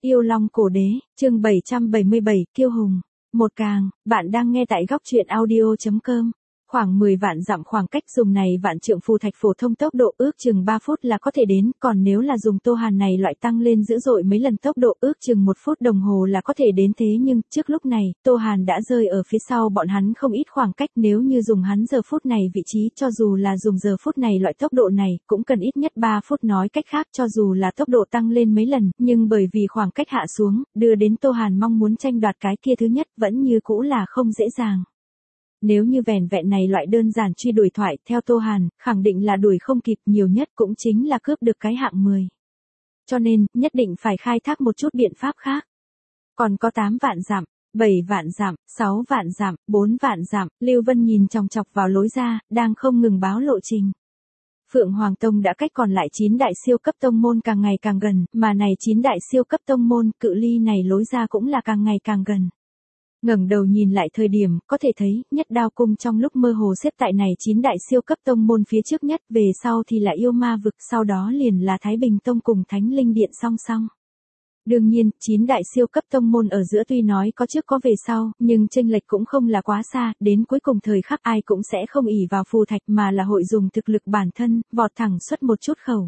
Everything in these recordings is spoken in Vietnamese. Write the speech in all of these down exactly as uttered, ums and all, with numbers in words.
Yêu Long Cổ Đế, chương bảy trăm bảy mươi bảy, Kiêu Hùng. Một càng, bạn đang nghe tại góc truyện audio.com. Khoảng mười vạn dặm khoảng cách dùng này vạn trượng phù thạch phổ thông tốc độ ước chừng ba phút là có thể đến, còn nếu là dùng Tô Hàn này loại tăng lên dữ dội mấy lần tốc độ ước chừng một phút đồng hồ là có thể đến thế nhưng trước lúc này, Tô Hàn đã rơi ở phía sau bọn hắn không ít khoảng cách nếu như dùng hắn giờ phút này vị trí cho dù là dùng giờ phút này loại tốc độ này cũng cần ít nhất ba phút nói cách khác cho dù là tốc độ tăng lên mấy lần nhưng bởi vì khoảng cách hạ xuống, đưa đến Tô Hàn mong muốn tranh đoạt cái kia thứ nhất vẫn như cũ là không dễ dàng. Nếu như vẻn vẹn này loại đơn giản truy đuổi thoại, theo Tô Hàn, khẳng định là đuổi không kịp nhiều nhất cũng chính là cướp được cái hạng mười. Cho nên, nhất định phải khai thác một chút biện pháp khác. Còn có tám vạn dặm, bảy vạn dặm, sáu vạn dặm, bốn vạn dặm, Lưu Vân nhìn chòng chọc vào lối ra, đang không ngừng báo lộ trình. Phượng Hoàng Tông đã cách còn lại chín đại siêu cấp tông môn càng ngày càng gần, mà này chín đại siêu cấp tông môn, cự ly này lối ra cũng là càng ngày càng gần. Ngẩng đầu nhìn lại thời điểm, có thể thấy, nhất đao cung trong lúc mơ hồ xếp tại này chín đại siêu cấp tông môn phía trước nhất, về sau thì là yêu ma vực, sau đó liền là Thái Bình Tông cùng Thánh Linh Điện song song. Đương nhiên, chín đại siêu cấp tông môn ở giữa tuy nói có trước có về sau, nhưng chênh lệch cũng không là quá xa, đến cuối cùng thời khắc ai cũng sẽ không ỷ vào phù thạch mà là hội dùng thực lực bản thân, vọt thẳng xuất một chút khẩu.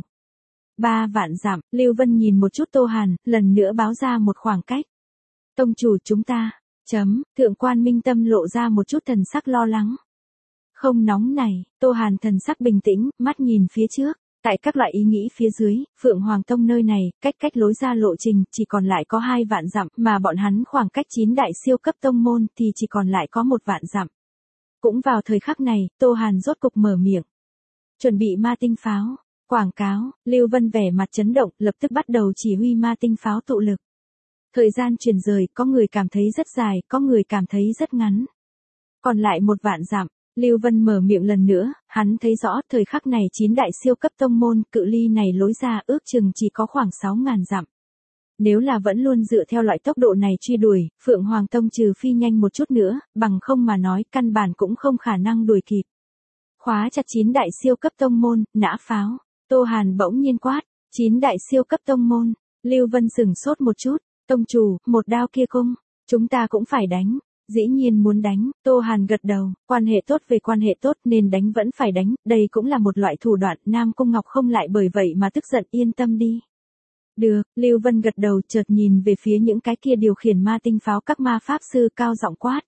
Ba vạn dặm, Lưu Vân nhìn một chút Tô Hàn, lần nữa báo ra một khoảng cách. Tông chủ chúng ta. Chấm, thượng quan Minh Tâm lộ ra một chút thần sắc lo lắng. Không nóng này, Tô Hàn thần sắc bình tĩnh, mắt nhìn phía trước. Tại các loại ý nghĩ phía dưới, Phượng Hoàng Tông nơi này, cách cách lối ra lộ trình, chỉ còn lại có hai vạn dặm, mà bọn hắn khoảng cách chín đại siêu cấp tông môn, thì chỉ còn lại có một vạn dặm. Cũng vào thời khắc này, Tô Hàn rốt cục mở miệng. Chuẩn bị ma tinh pháo, quảng cáo, Lưu Vân vẻ mặt chấn động, lập tức bắt đầu chỉ huy ma tinh pháo tụ lực. Thời gian truyền rời, có người cảm thấy rất dài, có người cảm thấy rất ngắn. Còn lại một vạn dặm, Lưu Vân mở miệng lần nữa, hắn thấy rõ thời khắc này chín đại siêu cấp tông môn, cự ly này lối ra ước chừng chỉ có khoảng sáu ngàn dặm. Nếu là vẫn luôn dựa theo loại tốc độ này truy đuổi, Phượng Hoàng Tông trừ phi nhanh một chút nữa, bằng không mà nói căn bản cũng không khả năng đuổi kịp. Khóa chặt chín đại siêu cấp tông môn, nã pháo, Tô Hàn bỗng nhiên quát, chín đại siêu cấp tông môn, Lưu Vân sửng sốt một chút. Tông chủ, một đao kia cung, chúng ta cũng phải đánh, dĩ nhiên muốn đánh, Tô Hàn gật đầu, quan hệ tốt về quan hệ tốt nên đánh vẫn phải đánh, đây cũng là một loại thủ đoạn, Nam Cung Ngọc không lại bởi vậy mà tức giận yên tâm đi. Được, Lưu Vân gật đầu chợt nhìn về phía những cái kia điều khiển ma tinh pháo các ma pháp sư cao giọng quát.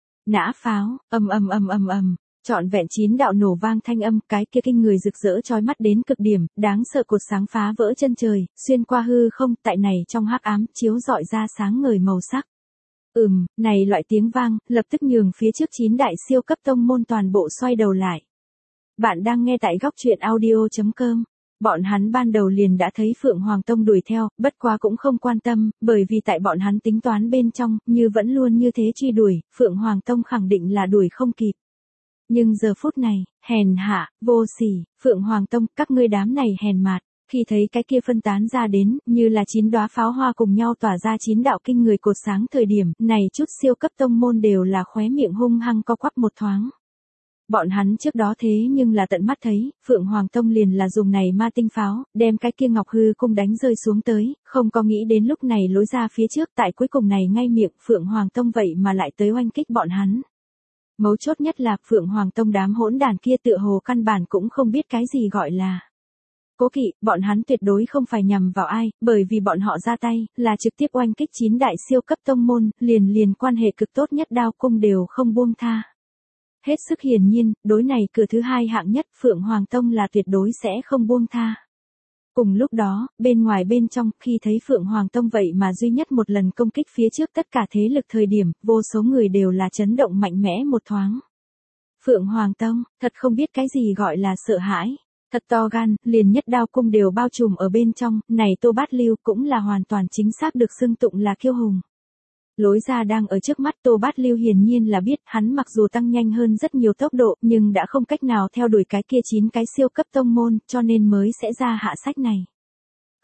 Nã pháo, ầm ầm ầm ầm ầm. Trọn vẹn chín đạo nổ vang thanh âm, cái kia kinh người rực rỡ chói mắt đến cực điểm, đáng sợ cột sáng phá vỡ chân trời, xuyên qua hư không, tại này trong hắc ám chiếu rọi ra sáng ngời màu sắc. Ừm, này loại tiếng vang, lập tức nhường phía trước chín đại siêu cấp tông môn toàn bộ xoay đầu lại. Bạn đang nghe tại góc truyện audio.com. Bọn hắn ban đầu liền đã thấy Phượng Hoàng Tông đuổi theo, bất quá cũng không quan tâm, bởi vì tại bọn hắn tính toán bên trong, như vẫn luôn như thế truy đuổi, Phượng Hoàng Tông khẳng định là đuổi không kịp. Nhưng giờ phút này, hèn hạ, vô sỉ, Phượng Hoàng Tông, các ngươi đám này hèn mạt, khi thấy cái kia phân tán ra đến, như là chín đóa pháo hoa cùng nhau tỏa ra chín đạo kinh người cột sáng thời điểm, này chút siêu cấp tông môn đều là khóe miệng hung hăng co quắp một thoáng. Bọn hắn trước đó thế nhưng là tận mắt thấy, Phượng Hoàng Tông liền là dùng này ma tinh pháo, đem cái kia ngọc hư cung đánh rơi xuống tới, không có nghĩ đến lúc này lối ra phía trước tại cuối cùng này ngay miệng Phượng Hoàng Tông vậy mà lại tới oanh kích bọn hắn. Mấu chốt nhất là Phượng Hoàng Tông đám hỗn đàn kia tựa hồ căn bản cũng không biết cái gì gọi là cố kỵ, bọn hắn tuyệt đối không phải nhằm vào ai, bởi vì bọn họ ra tay, là trực tiếp oanh kích chín đại siêu cấp tông môn, liền liền quan hệ cực tốt nhất đao cung đều không buông tha. Hết sức hiển nhiên, đối này cửa thứ hai hạng nhất Phượng Hoàng Tông là tuyệt đối sẽ không buông tha. Cùng lúc đó, bên ngoài bên trong, khi thấy Phượng Hoàng Tông vậy mà duy nhất một lần công kích phía trước tất cả thế lực thời điểm, vô số người đều là chấn động mạnh mẽ một thoáng. Phượng Hoàng Tông, thật không biết cái gì gọi là sợ hãi. Thật to gan, liền nhất đao cung đều bao trùm ở bên trong, này Tô Bát Lưu cũng là hoàn toàn chính xác được xưng tụng là kiêu hùng. Lối ra đang ở trước mắt Tô Bát Lưu hiển nhiên là biết hắn mặc dù tăng nhanh hơn rất nhiều tốc độ nhưng đã không cách nào theo đuổi cái kia chín cái siêu cấp tông môn cho nên mới sẽ ra hạ sách này.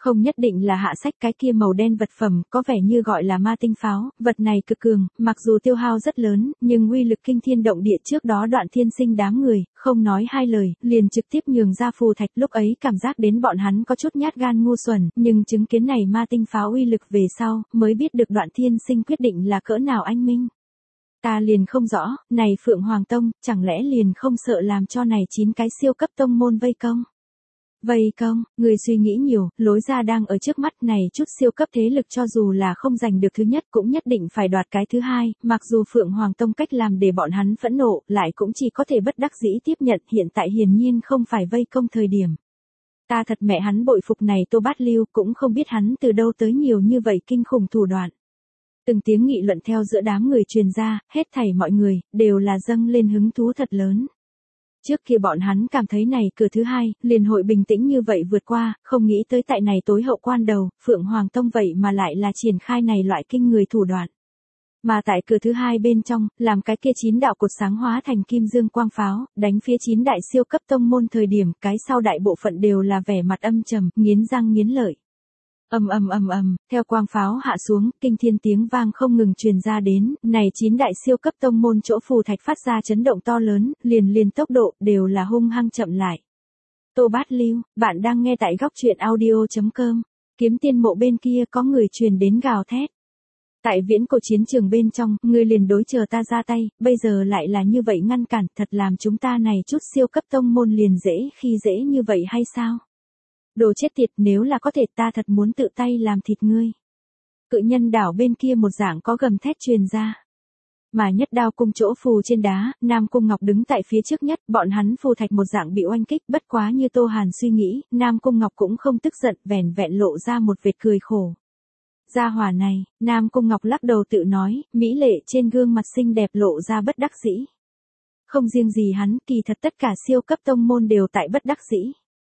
Không nhất định là hạ sách cái kia màu đen vật phẩm, có vẻ như gọi là ma tinh pháo, vật này cực cường, mặc dù tiêu hao rất lớn, nhưng uy lực kinh thiên động địa. Trước đó Đoạn Thiên Sinh đám người, không nói hai lời, liền trực tiếp nhường ra phù thạch. Lúc ấy cảm giác đến bọn hắn có chút nhát gan ngu xuẩn, nhưng chứng kiến này ma tinh pháo uy lực về sau, mới biết được Đoạn Thiên Sinh quyết định là cỡ nào anh minh. Ta liền không rõ, này Phượng Hoàng Tông, chẳng lẽ liền không sợ làm cho này chín cái siêu cấp tông môn vây công? Vây công, người suy nghĩ nhiều, lối ra đang ở trước mắt. Này chút siêu cấp thế lực cho dù là không giành được thứ nhất cũng nhất định phải đoạt cái thứ hai, mặc dù Phượng Hoàng Tông cách làm để bọn hắn phẫn nộ, lại cũng chỉ có thể bất đắc dĩ tiếp nhận. Hiện tại hiển nhiên không phải vây công thời điểm. Ta thật mẹ hắn bội phục này Tô Bát Lưu, cũng không biết hắn từ đâu tới nhiều như vậy kinh khủng thủ đoạn. Từng tiếng nghị luận theo giữa đám người truyền ra, hết thảy mọi người, đều là dâng lên hứng thú thật lớn. Trước kia bọn hắn cảm thấy này cửa thứ hai, liền hội bình tĩnh như vậy vượt qua, không nghĩ tới tại này tối hậu quan đầu, Phượng Hoàng Tông vậy mà lại là triển khai này loại kinh người thủ đoạn. Mà tại cửa thứ hai bên trong, làm cái kia chín đạo cột sáng hóa thành kim dương quang pháo, đánh phía chín đại siêu cấp tông môn thời điểm, cái sau đại bộ phận đều là vẻ mặt âm trầm, nghiến răng nghiến lợi. Ầm ầm ầm ầm, theo quang pháo hạ xuống, kinh thiên tiếng vang không ngừng truyền ra đến, này chín đại siêu cấp tông môn chỗ phù thạch phát ra chấn động to lớn, liền liền tốc độ đều là hung hăng chậm lại. Tô Bát Lưu, bạn đang nghe tại góc truyện audio chấm com. Kiếm Tiên Mộ bên kia có người truyền đến gào thét. Tại viễn cổ chiến trường bên trong, ngươi liền đối chờ ta ra tay, bây giờ lại là như vậy ngăn cản, thật làm chúng ta này chút siêu cấp tông môn liền dễ khi dễ như vậy hay sao? Đồ chết tiệt, nếu là có thể ta thật muốn tự tay làm thịt ngươi. Cự nhân đảo bên kia một dạng có gầm thét truyền ra. Mà Nhất Đao cung chỗ phù trên đá, Nam Cung Ngọc đứng tại phía trước nhất, bọn hắn phù thạch một dạng bị oanh kích, bất quá như Tô Hàn suy nghĩ, Nam Cung Ngọc cũng không tức giận, vẻn vẹn lộ ra một vệt cười khổ. Gia hỏa này, Nam Cung Ngọc lắc đầu tự nói, mỹ lệ trên gương mặt xinh đẹp lộ ra bất đắc dĩ. Không riêng gì hắn, kỳ thật tất cả siêu cấp tông môn đều tại bất đắc dĩ.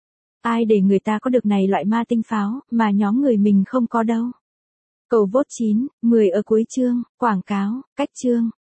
Ai để người ta có được này loại ma tinh pháo, mà nhóm người mình không có đâu. Cầu vote chín, mười ở cuối chương, quảng cáo, cách chương.